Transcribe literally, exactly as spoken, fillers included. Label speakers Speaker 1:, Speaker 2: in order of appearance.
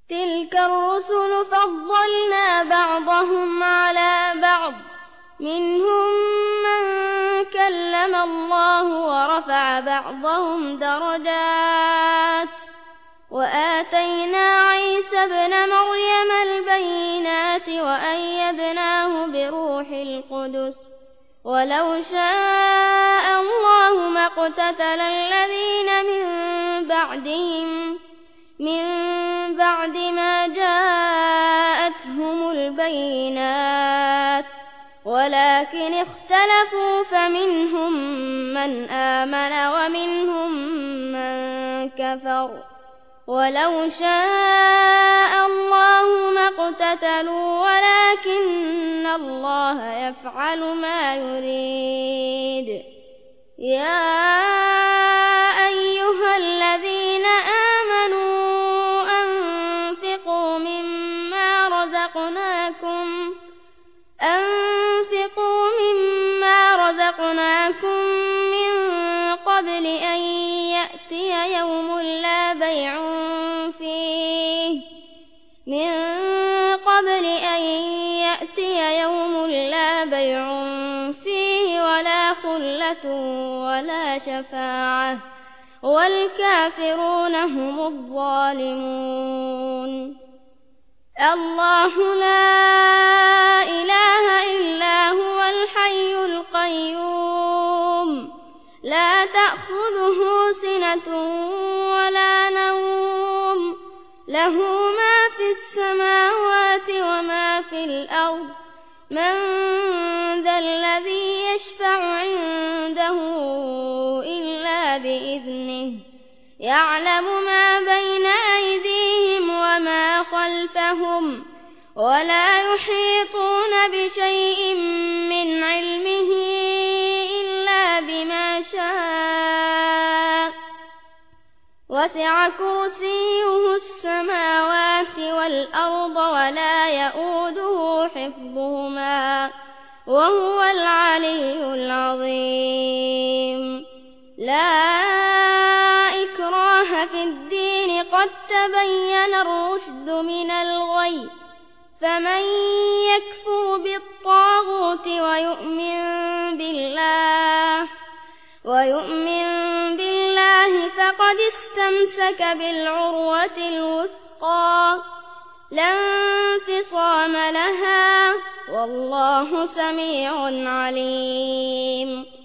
Speaker 1: تلك الرسل فضلنا بعضهم على بعض منهم من كلم الله ورفع بعضهم درجات وآتينا عيسى ابن مريم البينات وأيدناه بروح القدس ولو شاء الله ما اقتتل الذين من بعدهم من بعد ما جاءتهم البينات ولكن اختلفوا فمنهم من آمن ومنهم من كفر ولو شاء الله ما اقتتلوا ولكن الله يفعل ما يريد. يا أيها الذين آمنوا أنفقوا مما رزقناكم أنفقوا مما رزقناكم من قبل أن يأتي يوم لا بيع فيه من قبل أن يأتي يوم لا بيع فيه ولا خلة ولا شفاعة والكافرون هم الظالمون. الله لا إله إلا هو الحي القيوم لا تأخذه سنة ولا نوم له ما في السماوات وما في الأرض من ذا الذي يشفع عنده إلا بإذنه يعلم ما بين أيديهم وما خلفهم ولا يحيطون بشيء من علمه إلا بما شاء وسع كرسيه السماوات والأرض ولا يئوده حفظهما وهو العلي العظيم. لا إكراه في الدين قد تبين الرشد من الغي فمن يكفر بالطاغوت ويؤمن بالله ويؤمن بالله فقد استمسك بالعروة الوثقى لا انفصام لها والله سميع عليم.